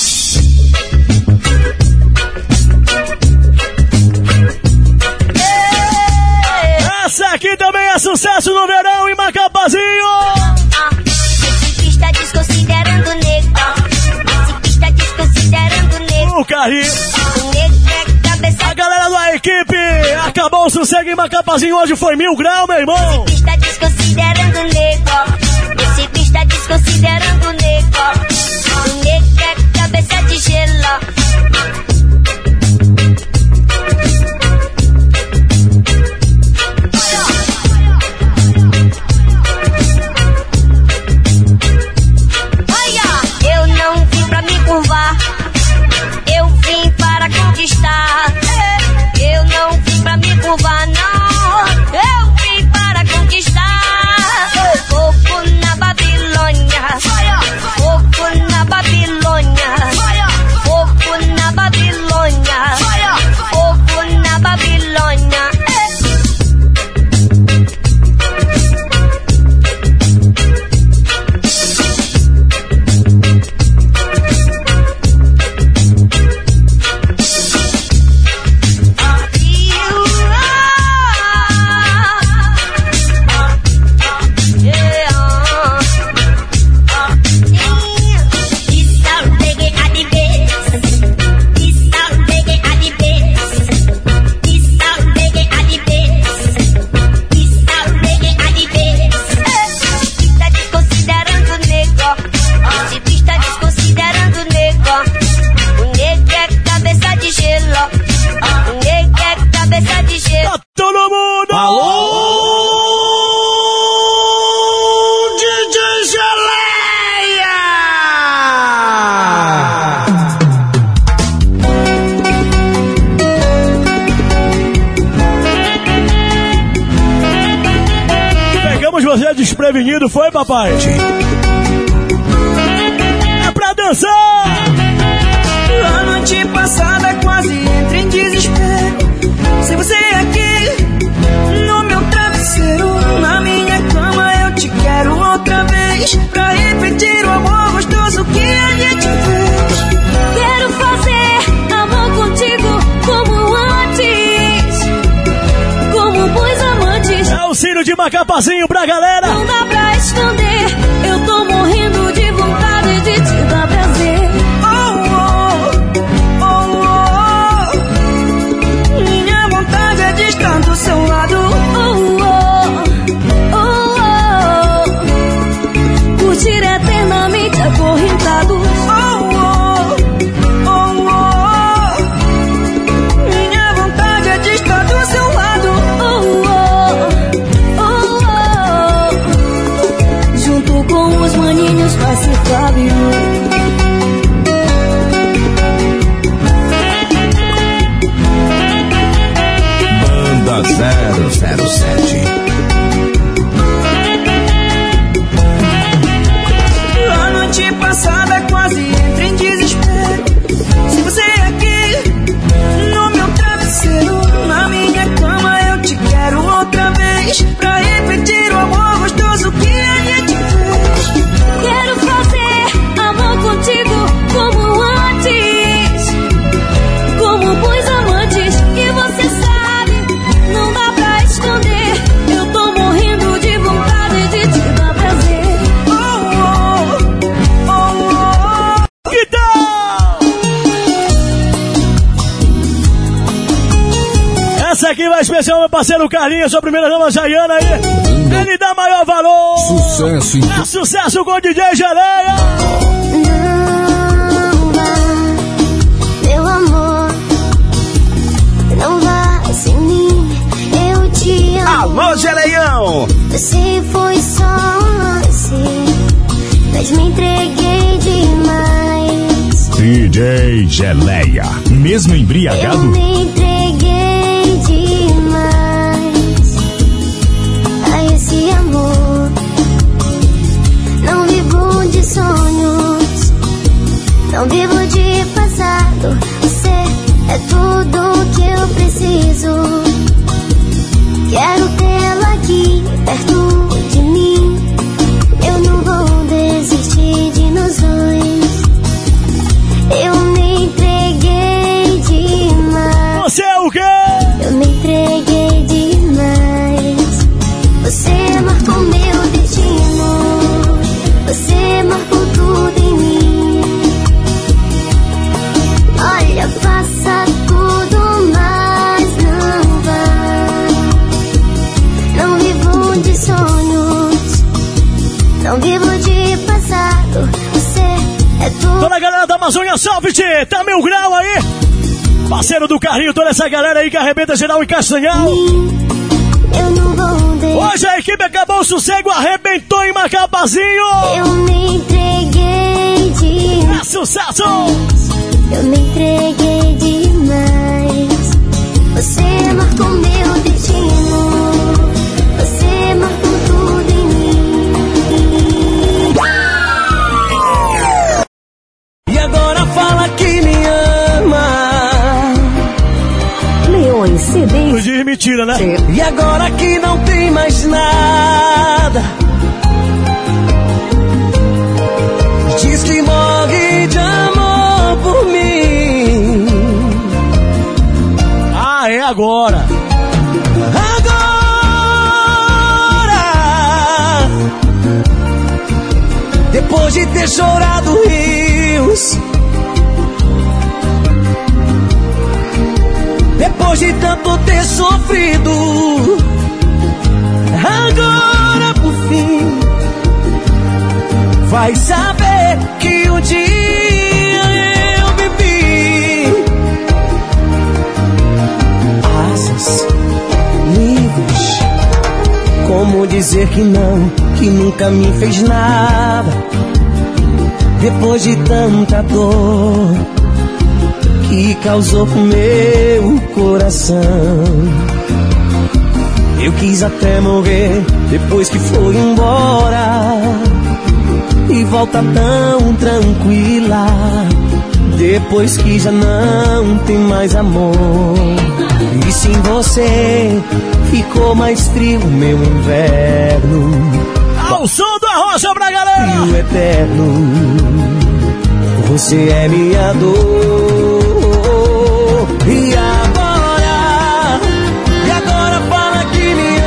Essa aqui também é sucesso no verão em Macapazinho. Esse pista desconsiderando o nego. Esse pista desconsiderando o nego. O carrinho. O nego é cabeça. A galera da equipe. Acabou o sossego em Macapazinho. Hoje foi 1000 graus, meu irmão. Esse pista desconsiderando o nego. Esse pista desconsiderando o nego. O nego é cabeça de gelo. Eu vim para conquistar. Eu não vim pra me curvar, não. Eu vim para conquistar. Fogo na Babilônia. Fogo na Babilônia. Fogo na Babilônia. Fogo na Babilônia. Desprevenido, foi, papai? É pra dançar! A noite passada quase entrei em desespero. Se você aqui no meu travesseiro, na minha cama eu te quero outra vez, pra repetir o amor gostoso que a gente fez. Quero fazer amor contigo como antes, como bons amantes. É o Ciro de Macapazinho pra galera. Não dá pra esconder, eu tô morrendo de vontade de te dar prazer. Minha vontade é de estar do seu lado. Curtir eternamente acorrentados. Minha vontade é de estar do seu lado. Junto com os maninhos vai ser Fábio. Banda 007. alô especial, meu parceiro Carlinhos, sua primeira dama Jaiana aí. Ele dá maior valor. Sucesso, então. É sucesso com o DJ Geleia. Não vá, meu amor. Não vá sem mim, eu te amo. Alô, Geleião. Você foi só um lance, mas me entreguei demais. DJ Geleia, mesmo embriagado? Eu me entreguei demais a esse amor. Não vivo de sonhos, não vivo de passado. Você é tudo que eu preciso. Quero tê-la aqui perto de mim. Eu não vou desistir de nós dois. Eu me entreguei demais. Você é o quê? Eu me entreguei demais. Você marcou meu destino. Você marcou tudo em mim. Olha, faça tudo, mas não vá. Não vivo de sonhos, não vivo de passado. Você é tudo. Toda a galera da Amazônia, salve, tchê. Tá 1000 grau aí. Parceiro do Carlinho, toda essa galera aí que arrebenta geral em Castanhal. Eu não vou deixar. Hoje a equipe acabou o sossego, arrebentou em Macapazinho. Eu me entreguei demais. É sucesso! Eu me entreguei demais. Você marcou meu destino. Você marcou tudo em mim. E agora fala que me ama. Leões CDs. Não diz mentira, né? E agora que não tem mais nada, diz que morre de amor por mim. Ah, é agora. Agora, depois de ter chorado rios, depois de tanto ter sofrido, agora por fim vai saber que um dia eu bebi asas livres. Como dizer que não, que nunca me fez nada, depois de tanta dor que causou pro meu coração. Eu quis até morrer depois que foi embora, e volta tão tranquila depois que já não tem mais amor. E sem você ficou mais frio meu inverno. Ao som da rocha pra galera! E o eterno, você é minha dor. E agora fala que me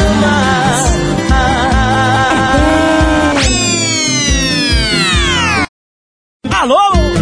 ama. Alô?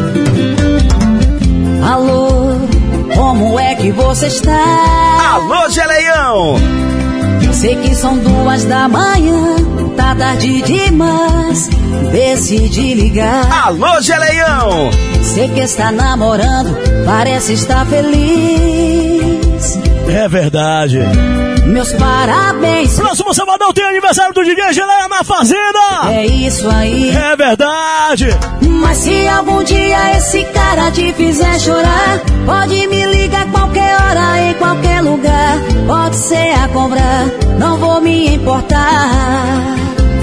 Alô, como é que você está? Alô, Geleião. Sei que são 2 da manhã, tá tarde demais, decidi ligar. Alô, Geleião. Sei que está namorando, parece estar feliz. É verdade. Meus parabéns. Próximo sábado tem aniversário do DJ Geleia na Fazenda. É isso aí. É verdade. Mas se algum dia esse cara te fizer chorar, pode me ligar qualquer hora, em qualquer lugar. Pode ser a cobrar, não vou me importar.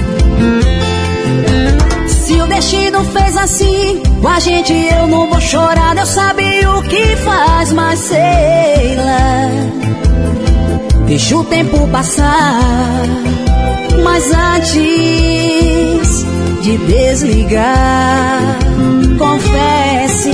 Se o destino fez assim com a gente, eu não vou chorar. Eu sabia o que faz, mas sei lá, deixa o tempo passar. Mas antes de desligar, confesse,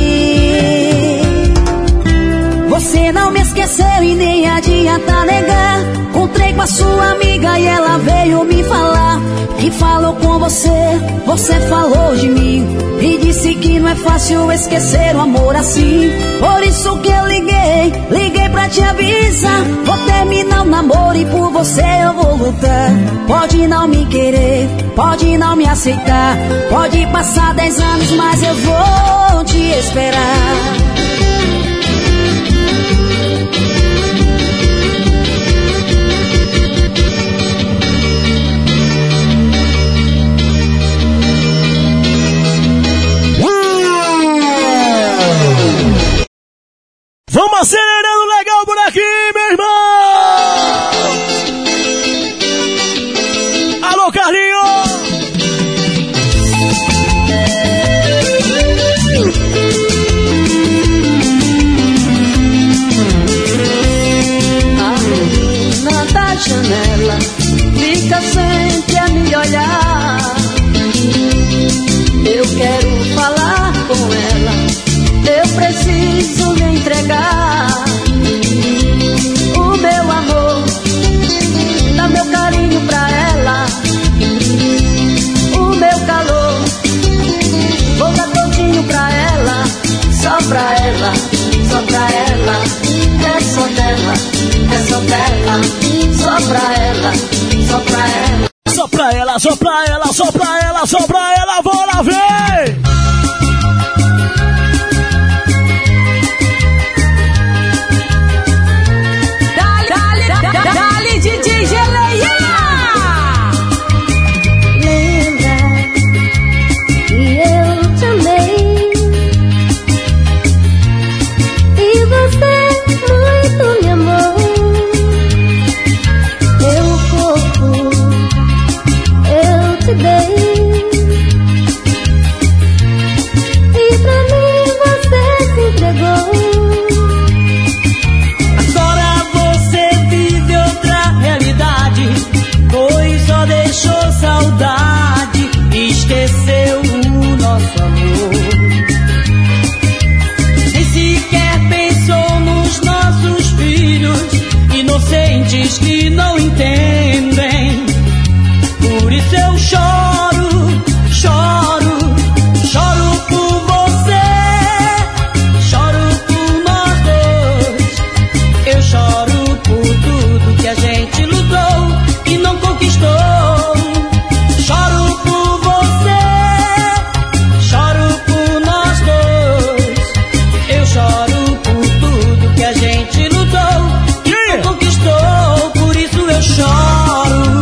você não me esqueceu e nem adianta negar. Encontrei com a sua amiga e ela veio me falar que falou com você, você falou de mim e disse que não é fácil esquecer o amor assim. Por isso que eu liguei pra te avisar. Vou terminar o namoro e por você eu vou lutar. Pode não me querer, pode não me aceitar, pode passar 10 anos, mas eu vou te esperar. Vamos acelerando legal por aqui, meu irmão! Alô, Carlinho! A menina da janela fica sempre a me olhar. Eu quero falar com ela, eu preciso me entregar. O meu amor, dá meu carinho pra ela. O meu calor, vou dar todinho pra ela. Só pra ela, só pra ela. É só dela, é só dela. Só pra ela, só pra ela. Só pra ela, só pra ela, só pra ela, só pra ela, bora ver! Dali, DJ Geleia! Lembra que eu te amei e você muito me amou. Meu corpo eu te dei e pra mim você se entregou. Agora você vive outra realidade, pois só deixou saudade e esqueceu o nosso amor. Nem sequer pensou nos nossos filhos, inocentes que não entendem. Por isso eu choro, choro, choro por você, choro por nós dois. Eu choro por tudo que a gente lutou e não conquistou. Choro por você, choro por nós dois. Eu choro por tudo que a gente lutou e não conquistou. Por isso eu choro.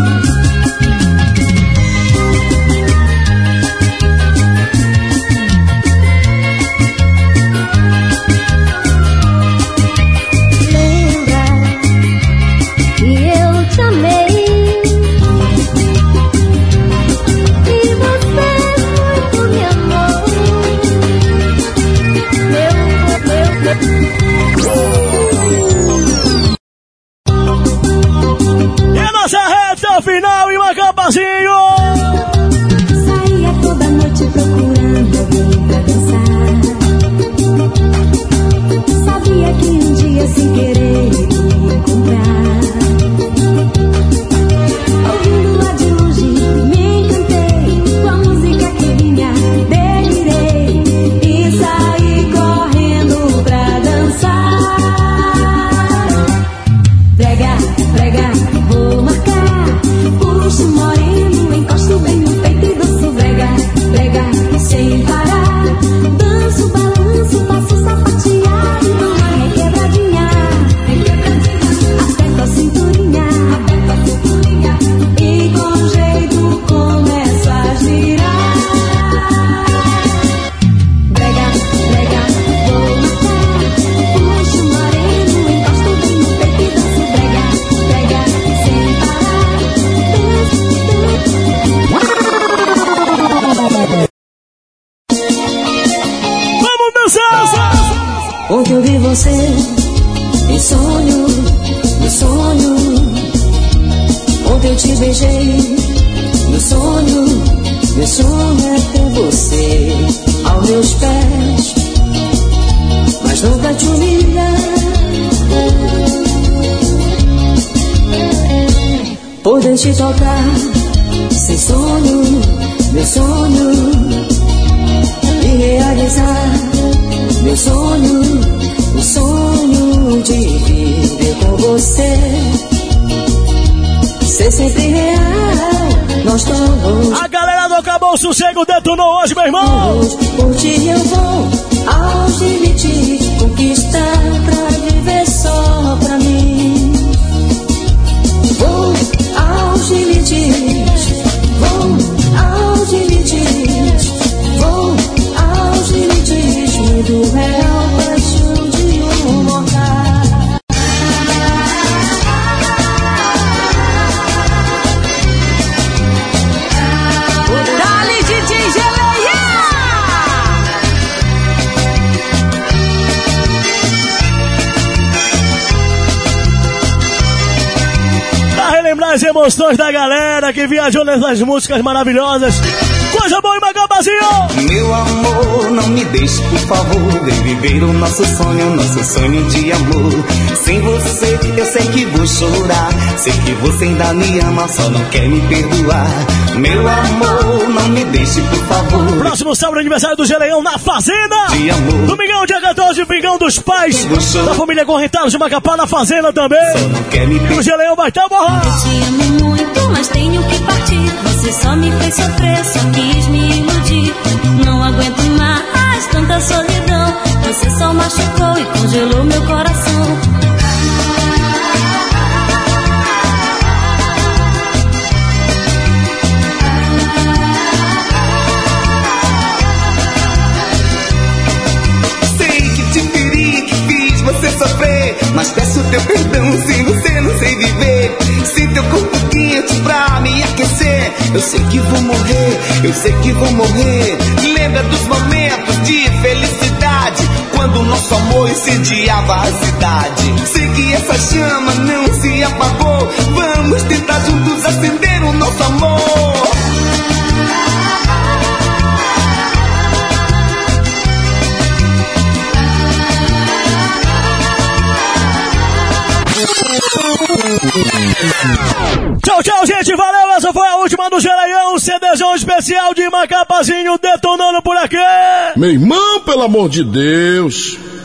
Lembra que eu te amei e você muito me amou. E a nossa reta final em Macapazinho! Saía toda noite procurando alguém pra dançar. Sabia que um dia sem querer iria encontrar. Ouvindo lá de longe me encantei com a música que vinha, delirei e saí correndo pra dançar. Prega, prega, vou marcar. Puxo moreno, encosto bem no peito e danço brega, brega, sem parar. Danço, balanço, passo sapateado, uma requebradinha, requebradinha. Aperto a cinturinha, e com jeito começo a girar. Brega, brega, vou marcar. Puxo moreno, encosto bem no peito e danço brega, brega, sem parar. Vamos dançar! Ontem eu vi você em sonho, no sonho. Ontem eu te beijei no sonho. Meu sonho é ter você aos meus pés, mas nunca te humilhar. Poder te tocar sem sonho, meu sonho. E realizar meu sonho, o sonho de viver com você. Ser sempre real, nós todos. A galera do Acabou o Sossego detonou hoje, meu irmão. Por ti eu vou aos limites, conquistar pra viver só pra mim. Vou aos limites, vou aos limites, vou aos limites, muito real, paixão de um mortal. Dali DJ Geleia! Pra relembrar as emoções da galera que viajou nessas músicas maravilhosas. Coisa boa em Macapazinho! Meu amor, não me deixe, por favor. Vem viver o nosso sonho de amor. Sem você, eu sei que vou chorar. Sei que você ainda me ama, só não quer me perdoar. Meu amor, não me deixe, por favor. Próximo sábado, aniversário do Geleião na Fazenda. De amor. Domingão, dia 14, Pingão dos Pais. Da família Correntados de Macapá na Fazenda também. Só não quer me perdoar. O Geleião vai estar borrado. Eu te amo muito, mas tenho que partir. Você só me fez sofrer, só quis me iludir. Não aguento mais tanta solidão. Você só machucou e congelou meu coração. Sei que te feri, que fiz você sofrer, mas peço teu perdão, sem você não sei viver. Sem teu corpo quente pra me aquecer, eu sei que vou morrer, eu sei que vou morrer. Lembra dos momentos de felicidade, quando o nosso amor incendiava a cidade. Sei que essa chama não se apagou, vamos tentar juntos acender o nosso amor. Tchau, tchau, gente, valeu, essa foi a última do Geleião, CDzão especial de Macapazinho detonando por aqui. Meu irmão, pelo amor de Deus.